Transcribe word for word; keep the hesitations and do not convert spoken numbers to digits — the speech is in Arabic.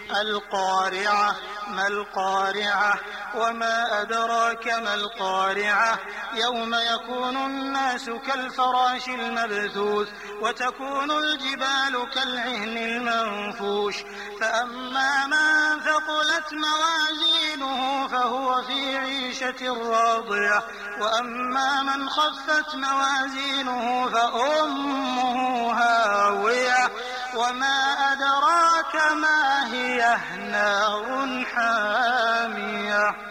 القارعة ما القارعة وما أدراك ما القارعة يوم يكون الناس كالفراش المبثوث وتكون الجبال كالعهن المنفوش فأما من ثقلت موازينه فهو في عيشة راضية وأما من خفت موازينه فأمه هاوية وما أدراك ما هي نار حامية.